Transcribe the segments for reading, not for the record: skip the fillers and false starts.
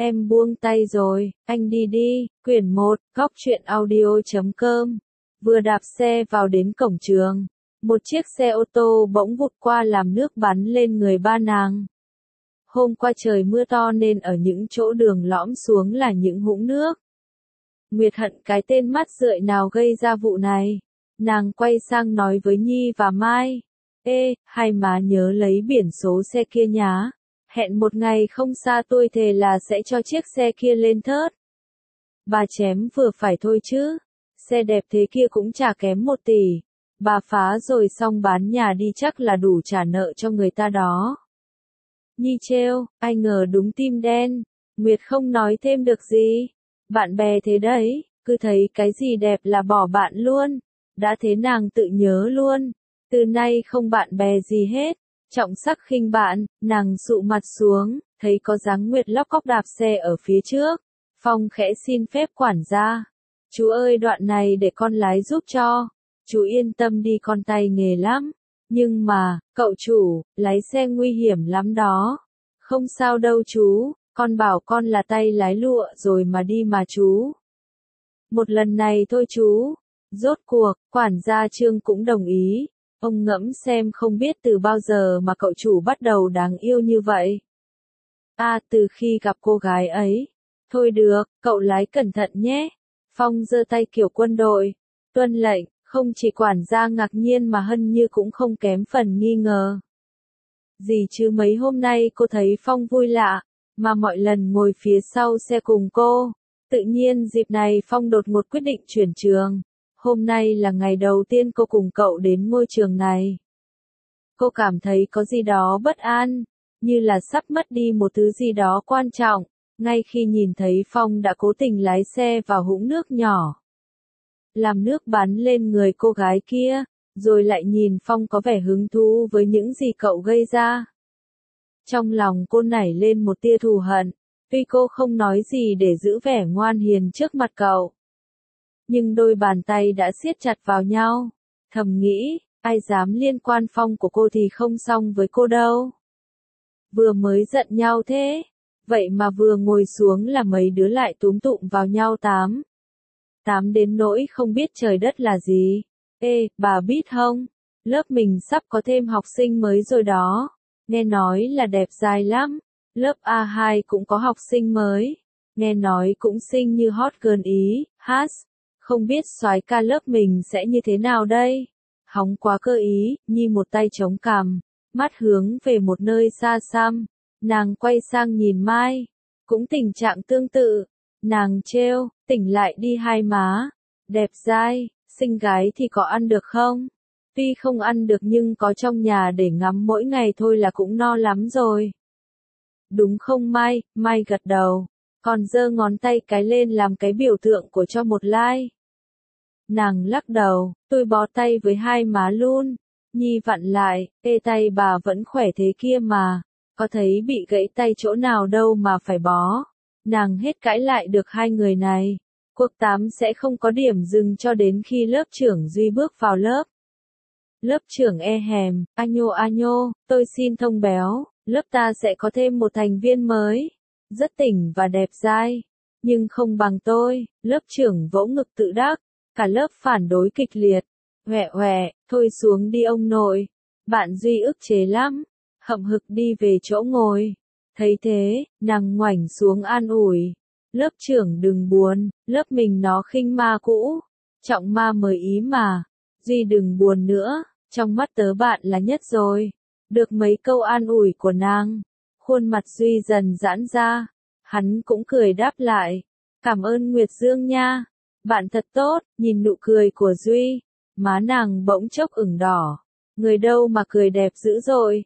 Em buông tay rồi, anh đi đi. Quyển 1, Góc truyện audio.com. Vừa đạp xe vào đến cổng trường, một chiếc xe ô tô bỗng vụt qua làm nước bắn lên người ba nàng. Hôm qua trời mưa to nên ở những chỗ đường lõm xuống là những vũng nước. Nguyệt hận cái tên mắt rượi nào gây ra vụ này. Nàng quay sang nói với Nhi và Mai. Ê, hai má nhớ lấy biển số xe kia nhá. Hẹn một ngày không xa tôi thề là sẽ cho chiếc xe kia lên thớt. Bà chém vừa phải thôi chứ. Xe đẹp thế kia cũng chả kém 1 tỷ. Bà phá rồi xong bán nhà đi chắc là đủ trả nợ cho người ta đó. Nhi trêu, ai ngờ đúng tim đen. Nguyệt không nói thêm được gì. Bạn bè thế đấy, cứ thấy cái gì đẹp là bỏ bạn luôn. Đã thế nàng tự nhớ luôn. Từ nay không bạn bè gì hết. Trọng sắc khinh bạn, nàng sụ mặt xuống, thấy có dáng Nguyệt lóc cóc đạp xe ở phía trước. Phong khẽ xin phép quản gia. Chú ơi, đoạn này để con lái giúp cho. Chú yên tâm đi, con tay nghề lắm. Nhưng mà, cậu chủ, lái xe nguy hiểm lắm đó. Không sao đâu chú, con bảo con là tay lái lụa rồi mà đi mà chú. Một lần này thôi chú. Rốt cuộc, quản gia Trương cũng đồng ý. Ông ngẫm xem không biết từ bao giờ mà cậu chủ bắt đầu đáng yêu như vậy. Từ khi gặp cô gái ấy. Thôi được, cậu lái cẩn thận nhé. Phong giơ tay kiểu quân đội. Tuân lệnh, không chỉ quản gia ngạc nhiên mà Hân Như cũng không kém phần nghi ngờ. Gì chứ mấy hôm nay cô thấy Phong vui lạ, mà mọi lần ngồi phía sau xe cùng cô. Tự nhiên dịp này Phong đột ngột quyết định chuyển trường. Hôm nay là ngày đầu tiên cô cùng cậu đến ngôi trường này. Cô cảm thấy có gì đó bất an, như là sắp mất đi một thứ gì đó quan trọng, ngay khi nhìn thấy Phong đã cố tình lái xe vào vũng nước nhỏ. Làm nước bắn lên người cô gái kia, rồi lại nhìn Phong có vẻ hứng thú với những gì cậu gây ra. Trong lòng cô nảy lên một tia thù hận, tuy cô không nói gì để giữ vẻ ngoan hiền trước mặt cậu. Nhưng đôi bàn tay đã siết chặt vào nhau. Thầm nghĩ, ai dám liên quan Phong của cô thì không xong với cô đâu. Vừa mới giận nhau thế, vậy mà vừa ngồi xuống là mấy đứa lại túm tụm vào nhau tám đến nỗi không biết trời đất là gì. Ê, bà biết không, lớp mình sắp có thêm học sinh mới rồi đó. Nghe nói là đẹp dai lắm. Lớp A2 cũng có học sinh mới. Nghe nói cũng xinh như hot girl Ý, không biết soái ca lớp mình sẽ như thế nào đây? Hóng quá cơ ý, Nhi một tay chống cằm, mắt hướng về một nơi xa xăm. Nàng quay sang nhìn Mai, cũng tình trạng tương tự. Nàng trêu, tỉnh lại đi hai má. Đẹp dai, xinh gái thì có ăn được không? Tuy không ăn được nhưng có trong nhà để ngắm mỗi ngày thôi là cũng no lắm rồi. Đúng không Mai? Mai gật đầu, còn giơ ngón tay cái lên làm cái biểu tượng của cho một like. Nàng lắc đầu, tôi bó tay với hai má luôn. Nhi vặn lại, ê tay bà vẫn khỏe thế kia mà, có thấy bị gãy tay chỗ nào đâu mà phải bó. Nàng hết cãi lại được hai người này. Cuộc 8 sẽ không có điểm dừng cho đến khi lớp trưởng Duy bước vào lớp. Lớp trưởng e hèm, Anyo, tôi xin thông báo, lớp ta sẽ có thêm một thành viên mới. Rất tỉnh và đẹp dai, nhưng không bằng tôi. Lớp trưởng vỗ ngực tự đắc. Cả lớp phản đối kịch liệt. Thôi xuống đi ông nội. Bạn Duy ức chế lắm. Hậm hực đi về chỗ ngồi. Thấy thế, nàng ngoảnh xuống an ủi. Lớp trưởng đừng buồn, lớp mình nó khinh ma cũ. Trọng ma mới ý mà. Duy đừng buồn nữa, trong mắt tớ bạn là nhất rồi. Được mấy câu an ủi của nàng, khuôn mặt Duy dần giãn ra. Hắn cũng cười đáp lại. Cảm ơn Nguyệt Dương nha. Bạn thật tốt. Nhìn nụ cười của Duy, má nàng bỗng chốc ửng đỏ. Người đâu mà cười đẹp dữ dội.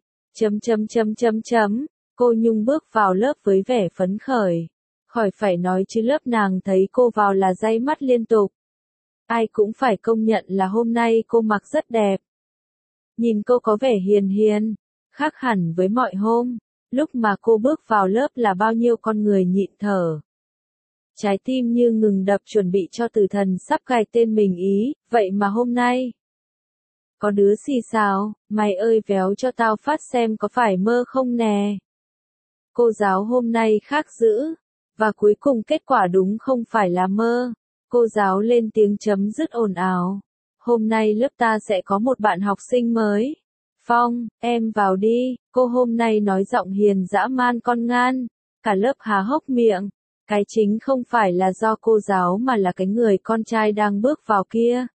Cô Nhung bước vào lớp với vẻ phấn khởi. Khỏi phải nói chứ lớp nàng thấy cô vào là day mắt liên tục. Ai cũng phải công nhận là hôm nay cô mặc rất đẹp. Nhìn cô có vẻ hiền hiền, khác hẳn với mọi hôm. Lúc mà cô bước vào lớp là bao nhiêu con người nhịn thở. Trái tim như ngừng đập chuẩn bị cho tử thần sắp gài tên mình ý, vậy mà hôm nay. Có đứa xì xào, mày ơi véo cho tao phát xem có phải mơ không nè. Cô giáo hôm nay khác dữ, Và cuối cùng kết quả đúng không phải là mơ. Cô giáo lên tiếng chấm dứt ồn ào. Hôm nay lớp ta sẽ có một bạn học sinh mới. Phong, em vào đi, cô hôm nay nói giọng hiền dã man con ngan. Cả lớp há hốc miệng. Cái chính không phải là do cô giáo mà là cái người con trai đang bước vào kia.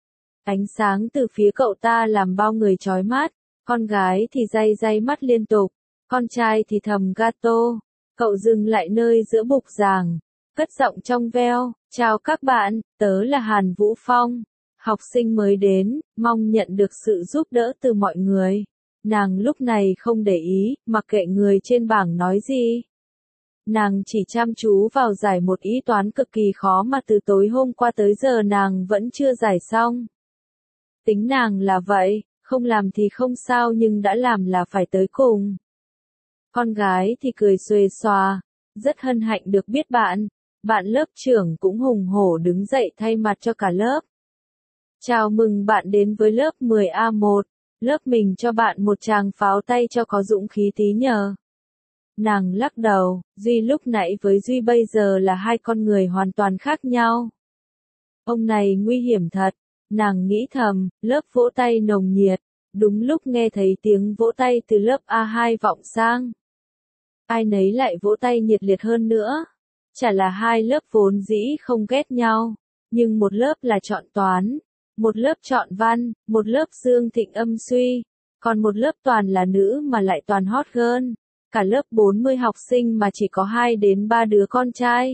Ánh sáng từ phía cậu ta làm bao người chói mắt. Con gái thì day day mắt liên tục. Con trai thì thầm gato. Cậu dừng lại nơi giữa bục giảng. Cất giọng trong veo. Chào các bạn, tớ là Hàn Vũ Phong. Học sinh mới đến, mong nhận được sự giúp đỡ từ mọi người. Nàng lúc này không để ý, mặc kệ người trên bảng nói gì. Nàng chỉ chăm chú vào giải một ý toán cực kỳ khó mà từ tối hôm qua tới giờ nàng vẫn chưa giải xong. Tính nàng là vậy, không làm thì không sao nhưng đã làm là phải tới cùng. Con gái thì cười xuề xòa, rất hân hạnh được biết bạn. Bạn lớp trưởng cũng hùng hổ đứng dậy thay mặt cho cả lớp. Chào mừng bạn đến với lớp 10A1, lớp mình cho bạn một tràng pháo tay cho có dũng khí tí nhờ. Nàng lắc đầu, Duy lúc nãy với Duy bây giờ là hai con người hoàn toàn khác nhau. Ông này nguy hiểm thật, nàng nghĩ thầm, lớp vỗ tay nồng nhiệt, đúng lúc nghe thấy tiếng vỗ tay từ lớp A2 vọng sang. Ai nấy lại vỗ tay nhiệt liệt hơn nữa. Chả là hai lớp vốn dĩ không ghét nhau, nhưng một lớp là chọn toán, một lớp chọn văn, một lớp dương thịnh âm suy, còn một lớp toàn là nữ mà lại toàn hot girl. Cả lớp 40 học sinh mà chỉ có 2 đến 3 đứa con trai.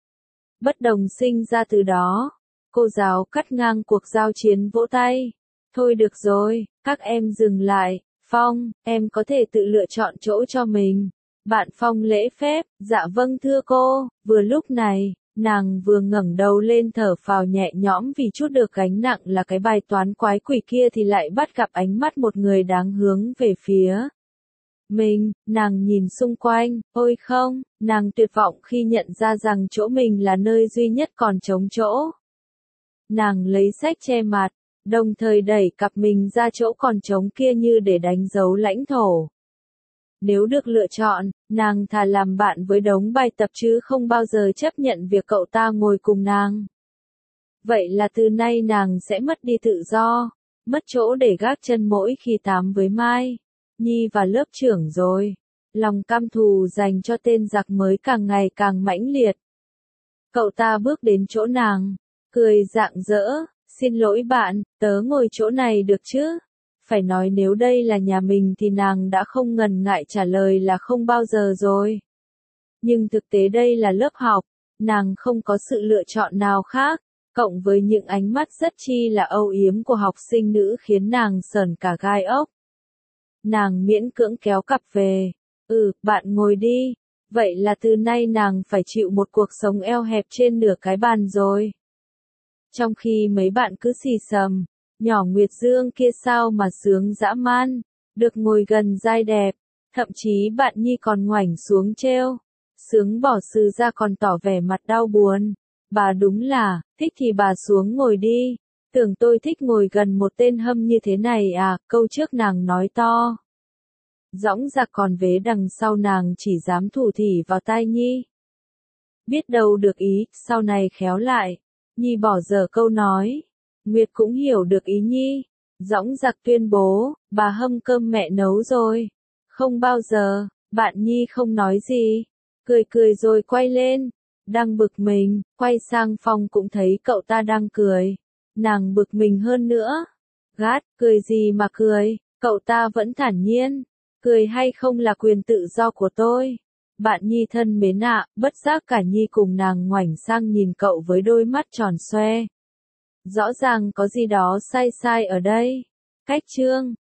Bất đồng sinh ra từ đó. Cô giáo cắt ngang cuộc giao chiến vỗ tay. Thôi được rồi, các em dừng lại. Phong, em có thể tự lựa chọn chỗ cho mình. Bạn Phong lễ phép, dạ vâng thưa cô. Vừa lúc này, nàng vừa ngẩng đầu lên thở phào nhẹ nhõm vì chút được gánh nặng là cái bài toán quái quỷ kia thì lại bắt gặp ánh mắt một người đáng hướng về phía mình. Nàng nhìn xung quanh, ôi không, nàng tuyệt vọng khi nhận ra rằng chỗ mình là nơi duy nhất còn trống chỗ. Nàng lấy xách che mặt, đồng thời đẩy cặp mình ra chỗ còn trống kia như để đánh dấu lãnh thổ. Nếu được lựa chọn, nàng thà làm bạn với đống bài tập chứ không bao giờ chấp nhận việc cậu ta ngồi cùng nàng. Vậy là từ nay nàng sẽ mất đi tự do, mất chỗ để gác chân mỗi khi tám với Mai Nhi và lớp trưởng rồi. Lòng căm thù dành cho tên giặc mới càng ngày càng mãnh liệt. Cậu ta bước đến chỗ nàng, cười rạng rỡ, xin lỗi bạn, tớ ngồi chỗ này được chứ? Phải nói nếu đây là nhà mình thì nàng đã không ngần ngại trả lời là không bao giờ rồi. Nhưng thực tế đây là lớp học, nàng không có sự lựa chọn nào khác, cộng với những ánh mắt rất chi là âu yếm của học sinh nữ khiến nàng sởn cả gai ốc. Nàng miễn cưỡng kéo cặp về. Bạn ngồi đi. Vậy là từ nay nàng phải chịu một cuộc sống eo hẹp trên nửa cái bàn rồi. Trong khi mấy bạn cứ xì xầm, nhỏ Nguyệt Dương kia sao mà sướng dã man, được ngồi gần giai đẹp, thậm chí bạn Nhi còn ngoảnh xuống trêu. Sướng bỏ sư ra còn tỏ vẻ mặt đau buồn. Bà đúng là, thích thì bà xuống ngồi đi. Tưởng tôi thích ngồi gần một tên hâm như thế này à, câu trước nàng nói to. Dõng dạc còn vế đằng sau nàng chỉ dám thủ thỉ vào tai Nhi. Biết đâu được ý, sau này khéo lại. Nhi bỏ dở câu nói. Nguyệt cũng hiểu được ý Nhi. Dõng dạc tuyên bố, bà hâm cơm mẹ nấu rồi. Không bao giờ, bạn Nhi không nói gì. Cười cười rồi quay lên. Đang bực mình, quay sang Phong cũng thấy cậu ta đang cười. Nàng bực mình hơn nữa. Gát, cười gì mà cười, cậu ta vẫn thản nhiên. Cười hay không là quyền tự do của tôi. Bạn Nhi thân mến ạ, bất giác cả Nhi cùng nàng ngoảnh sang nhìn cậu với đôi mắt tròn xoe. Rõ ràng có gì đó sai sai ở đây. Cách chương